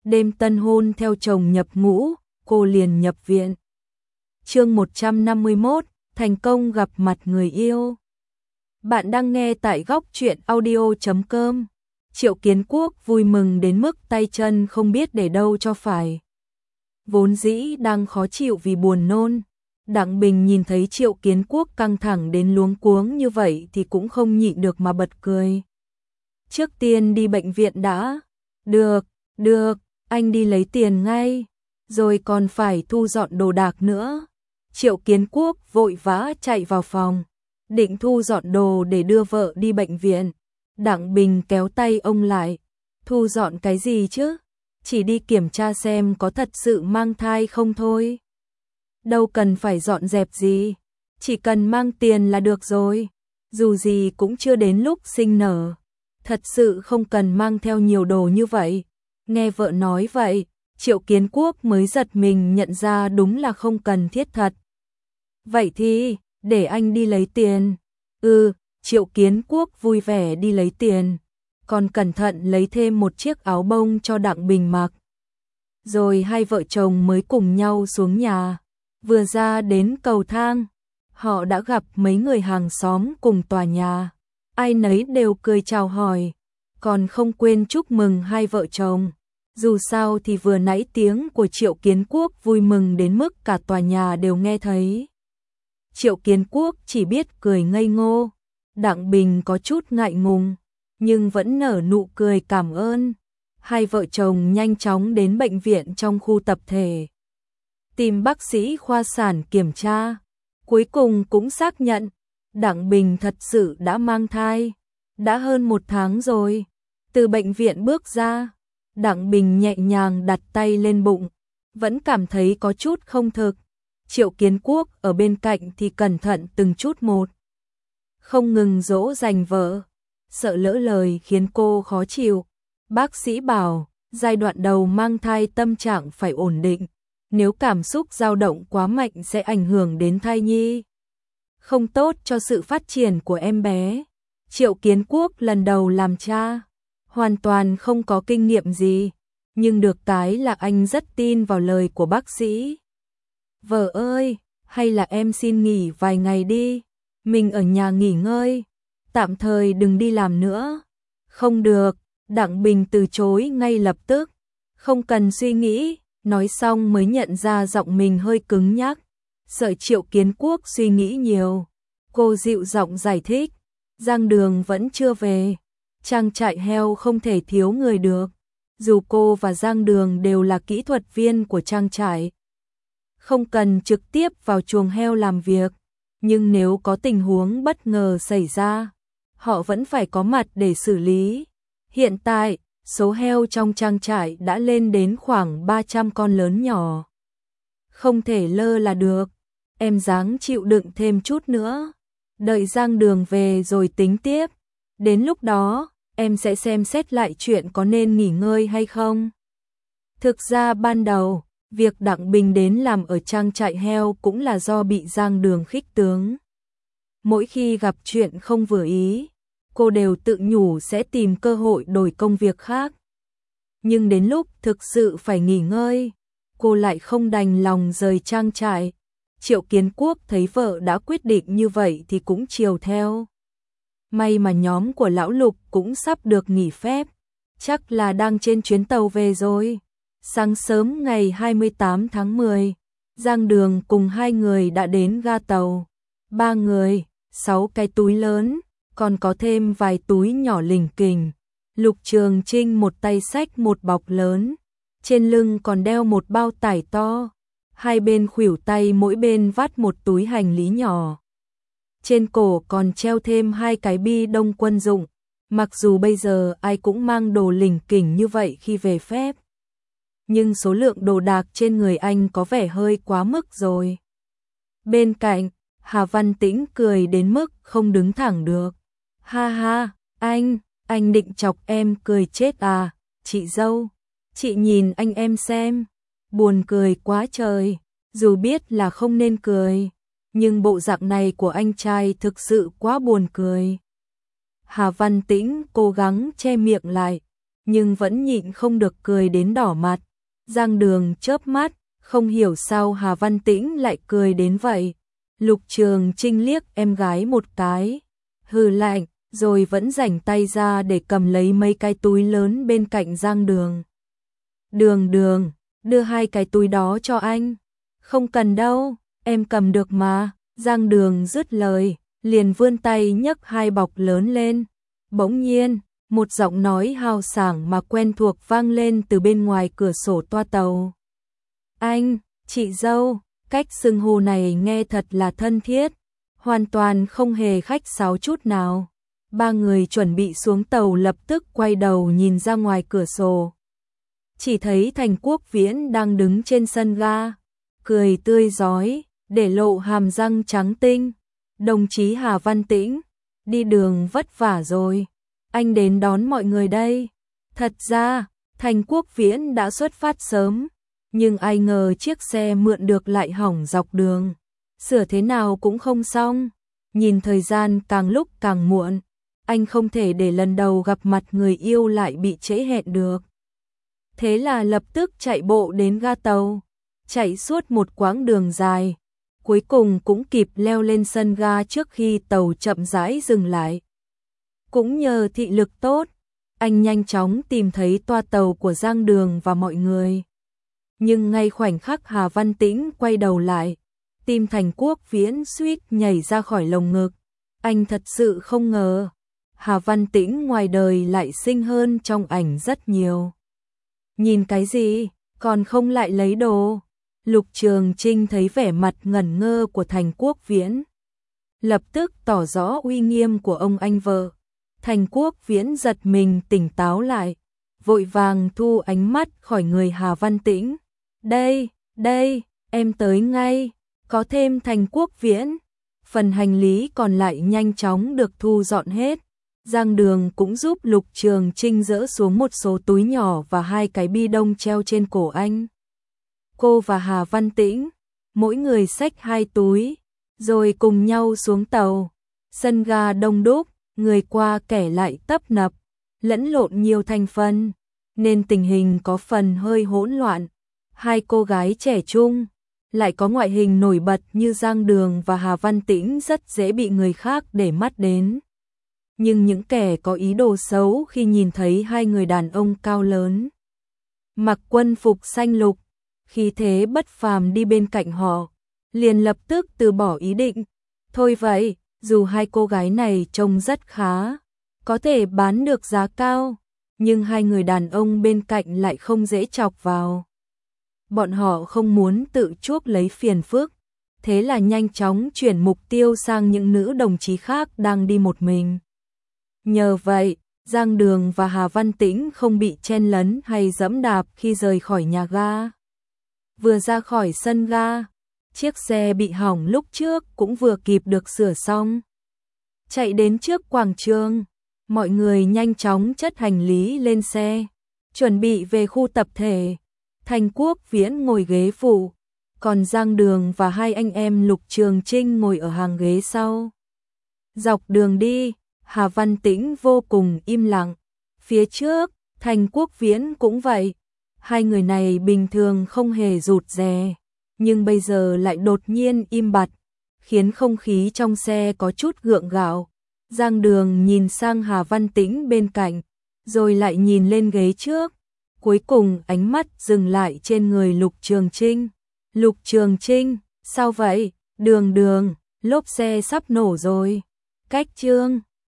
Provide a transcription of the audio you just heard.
đêm tân hôn theo chồng nhập ngũ, cô liền nhập viện. Chương 151, thành công gặp mặt người yêu. Bạn đang nghe tại góc truyện audio.com. Triệu Kiến Quốc vui mừng đến mức tay chân không biết để đâu cho phải. Vốn dĩ đang khó chịu vì buồn nôn, Đặng Bình nhìn thấy Triệu Kiến Quốc căng thẳng đến luống cuống như vậy thì cũng không nhịn được mà bật cười. Trước tiên đi bệnh viện đã. Được, anh đi lấy tiền ngay, rồi còn phải thu dọn đồ đạc nữa. Triệu Kiến Quốc vội vã chạy vào phòng, định thu dọn đồ để đưa vợ đi bệnh viện. Đặng Bình kéo tay ông lại. Thu dọn cái gì chứ? Chỉ đi kiểm tra xem có thật sự mang thai không thôi. Đâu cần phải dọn dẹp gì, chỉ cần mang tiền là được rồi. Dù gì cũng chưa đến lúc sinh nở, thật sự không cần mang theo nhiều đồ như vậy. Nghe vợ nói vậy, Triệu Kiến Quốc mới giật mình nhận ra đúng là không cần thiết thật. Vậy thì, để anh đi lấy tiền. Triệu Kiến Quốc vui vẻ đi lấy tiền, còn cẩn thận lấy thêm một chiếc áo bông cho Đặng Bình mặc. Rồi hai vợ chồng mới cùng nhau xuống nhà. Vừa ra đến cầu thang, họ đã gặp mấy người hàng xóm cùng tòa nhà. Ai nấy đều cười chào hỏi, còn không quên chúc mừng hai vợ chồng. Dù sao thì vừa nãy tiếng của Triệu Kiến Quốc vui mừng đến mức cả tòa nhà đều nghe thấy. Triệu Kiến Quốc chỉ biết cười ngây ngô. Đặng Bình có chút ngại ngùng, nhưng vẫn nở nụ cười cảm ơn. Hai vợ chồng nhanh chóng đến bệnh viện trong khu tập thể, tìm bác sĩ khoa sản kiểm tra. Cuối cùng cũng xác nhận, Đặng Bình thật sự đã mang thai. Đã hơn 1 tháng rồi. Từ bệnh viện bước ra, Đặng Bình nhẹ nhàng đặt tay lên bụng, vẫn cảm thấy có chút không thực. Triệu Kiến Quốc ở bên cạnh thì cẩn thận từng chút một, không ngừng dỗ dành vợ, sợ lỡ lời khiến cô khó chịu. Bác sĩ bảo, giai đoạn đầu mang thai tâm trạng phải ổn định, nếu cảm xúc dao động quá mạnh sẽ ảnh hưởng đến thai nhi, không tốt cho sự phát triển của em bé. Triệu Kiến Quốc lần đầu làm cha, hoàn toàn không có kinh nghiệm gì, nhưng được cái là anh rất tin vào lời của bác sĩ. Vợ ơi, hay là em xin nghỉ vài ngày đi, mình ở nhà nghỉ ngơi, tạm thời đừng đi làm nữa. Không được, Đặng Bình từ chối ngay lập tức. Không cần suy nghĩ, nói xong mới nhận ra giọng mình hơi cứng nhắc, sợ Triệu Kiến Quốc suy nghĩ nhiều. Cô dịu giọng giải thích, Giang Đường vẫn chưa về, trang trại heo không thể thiếu người được. Dù cô và Giang Đường đều là kỹ thuật viên của trang trại, không cần trực tiếp vào chuồng heo làm việc, nhưng nếu có tình huống bất ngờ xảy ra, họ vẫn phải có mặt để xử lý. Hiện tại, số heo trong trang trại đã lên đến khoảng 300 con lớn nhỏ. Không thể lơ là được, em ráng chịu đựng thêm chút nữa. Đợi Giang Đường về rồi tính tiếp. Đến lúc đó, em sẽ xem xét lại chuyện có nên nghỉ ngơi hay không. Thực ra ban đầu, việc Đặng Bình đến làm ở trang trại heo cũng là do bị Giang Đường khích tướng. Mỗi khi gặp chuyện không vừa ý, cô đều tự nhủ sẽ tìm cơ hội đổi công việc khác. Nhưng đến lúc thực sự phải nghỉ ngơi, cô lại không đành lòng rời trang trại. Triệu Kiến Quốc thấy vợ đã quyết định như vậy thì cũng chiều theo. May mà nhóm của Lão Lục cũng sắp được nghỉ phép, chắc là đang trên chuyến tàu về rồi. Sáng sớm ngày 28 tháng 10, Giang Đường cùng hai người đã đến ga tàu. 3 người, 6 cái túi lớn, còn có thêm vài túi nhỏ lỉnh kỉnh. Lục Trường Trinh một tay xách một bọc lớn, trên lưng còn đeo một bao tải to, hai bên khuỷu tay mỗi bên vắt một túi hành lý nhỏ. Trên cổ còn treo thêm 2 cái bi đông quân dụng, mặc dù bây giờ ai cũng mang đồ lỉnh kỉnh như vậy khi về phép, nhưng số lượng đồ đạc trên người anh có vẻ hơi quá mức rồi. Bên cạnh, Hà Văn Tĩnh cười đến mức không đứng thẳng được. Ha ha, anh định chọc em cười chết à, chị dâu, chị nhìn anh em xem, buồn cười quá trời, dù biết là không nên cười, nhưng bộ dạng này của anh trai thực sự quá buồn cười. Hà Văn Tĩnh cố gắng che miệng lại, nhưng vẫn nhịn không được cười đến đỏ mặt. Giang Đường chớp mắt, không hiểu sao Hà Văn Tĩnh lại cười đến vậy. Lục Trường Trinh liếc em gái một cái, hừ lạnh, rồi vẫn rảnh tay ra để cầm lấy mấy cái túi lớn bên cạnh Giang Đường. Đường, đưa hai cái túi đó cho anh. Không cần đâu, em cầm được mà. Giang Đường dứt lời, liền vươn tay nhấc hai bọc lớn lên. Bỗng nhiên, một giọng nói hào sảng mà quen thuộc vang lên từ bên ngoài cửa sổ toa tàu. Anh, chị dâu, cách xưng hô này nghe thật là thân thiết, hoàn toàn không hề khách sáo chút nào. Ba người chuẩn bị xuống tàu lập tức quay đầu nhìn ra ngoài cửa sổ. Chỉ thấy Thành Quốc Viễn đang đứng trên sân ga, cười tươi rói, để lộ hàm răng trắng tinh. Đồng chí Hà Văn Tĩnh, đi đường vất vả rồi, anh đến đón mọi người đây. Thật ra, Thành Quốc Viễn đã xuất phát sớm, nhưng ai ngờ chiếc xe mượn được lại hỏng dọc đường. Sửa thế nào cũng không xong, nhìn thời gian càng lúc càng muộn, anh không thể để lần đầu gặp mặt người yêu lại bị trễ hẹn được. Thế là lập tức chạy bộ đến ga tàu, chạy suốt một quãng đường dài, cuối cùng cũng kịp leo lên sân ga trước khi tàu chậm rãi dừng lại. Cũng nhờ thị lực tốt, anh nhanh chóng tìm thấy toa tàu của Giang Đường và mọi người. Nhưng ngay khoảnh khắc Hà Văn Tĩnh quay đầu lại, tim Thành Quốc Viễn suýt nhảy ra khỏi lồng ngực. Anh thật sự không ngờ, Hà Văn Tĩnh ngoài đời lại xinh hơn trong ảnh rất nhiều. Nhìn cái gì, còn không lại lấy đồ. Lục Trường Trinh thấy vẻ mặt ngẩn ngơ của Thành Quốc Viễn, lập tức tỏ rõ uy nghiêm của ông anh vợ. Thành Quốc Viễn giật mình tỉnh táo lại, vội vàng thu ánh mắt khỏi người Hà Văn Tĩnh. Đây, em tới ngay, có thêm Thành Quốc Viễn. Phần hành lý còn lại nhanh chóng được thu dọn hết. Giang Đường cũng giúp Lục Trường Trinh dỡ xuống một số túi nhỏ và hai cái bi đông treo trên cổ anh. Cô và Hà Văn Tĩnh, mỗi người xách hai túi, rồi cùng nhau xuống tàu. Sân ga đông đúc, người qua kẻ lại tấp nập, lẫn lộn nhiều thành phần, nên tình hình có phần hơi hỗn loạn. Hai cô gái trẻ trung, lại có ngoại hình nổi bật như Giang Đường và Hà Văn Tĩnh rất dễ bị người khác để mắt đến. Nhưng những kẻ có ý đồ xấu khi nhìn thấy hai người đàn ông cao lớn, mặc quân phục xanh lục, khí thế bất phàm đi bên cạnh họ, liền lập tức từ bỏ ý định. Thôi vậy, dù hai cô gái này trông rất khá, có thể bán được giá cao, nhưng hai người đàn ông bên cạnh lại không dễ chọc vào. Bọn họ không muốn tự chuốc lấy phiền phức, thế là nhanh chóng chuyển mục tiêu sang những nữ đồng chí khác đang đi một mình. Nhờ vậy, Giang Đường và Hà Văn Tĩnh không bị chen lấn hay giẫm đạp khi rời khỏi nhà ga. Vừa ra khỏi sân ga, chiếc xe bị hỏng lúc trước cũng vừa kịp được sửa xong. Chạy đến trước quảng trường, mọi người nhanh chóng chất hành lý lên xe, chuẩn bị về khu tập thể. Thành Quốc Viễn ngồi ghế phụ, còn Giang Đường và hai anh em Lục Trường Trinh ngồi ở hàng ghế sau. Dọc đường đi, Hà Văn Tĩnh vô cùng im lặng. Phía trước, Thành Quốc Viễn cũng vậy. Hai người này bình thường không hề rụt rè, nhưng bây giờ lại đột nhiên im bặt, khiến không khí trong xe có chút gượng gạo. Giang Đường nhìn sang Hà Văn Tĩnh bên cạnh, rồi lại nhìn lên ghế trước. Cuối cùng ánh mắt dừng lại trên người Lục Trường Trinh. Lục Trường Trinh, sao vậy? Đường, lốp xe sắp nổ rồi. Cách chương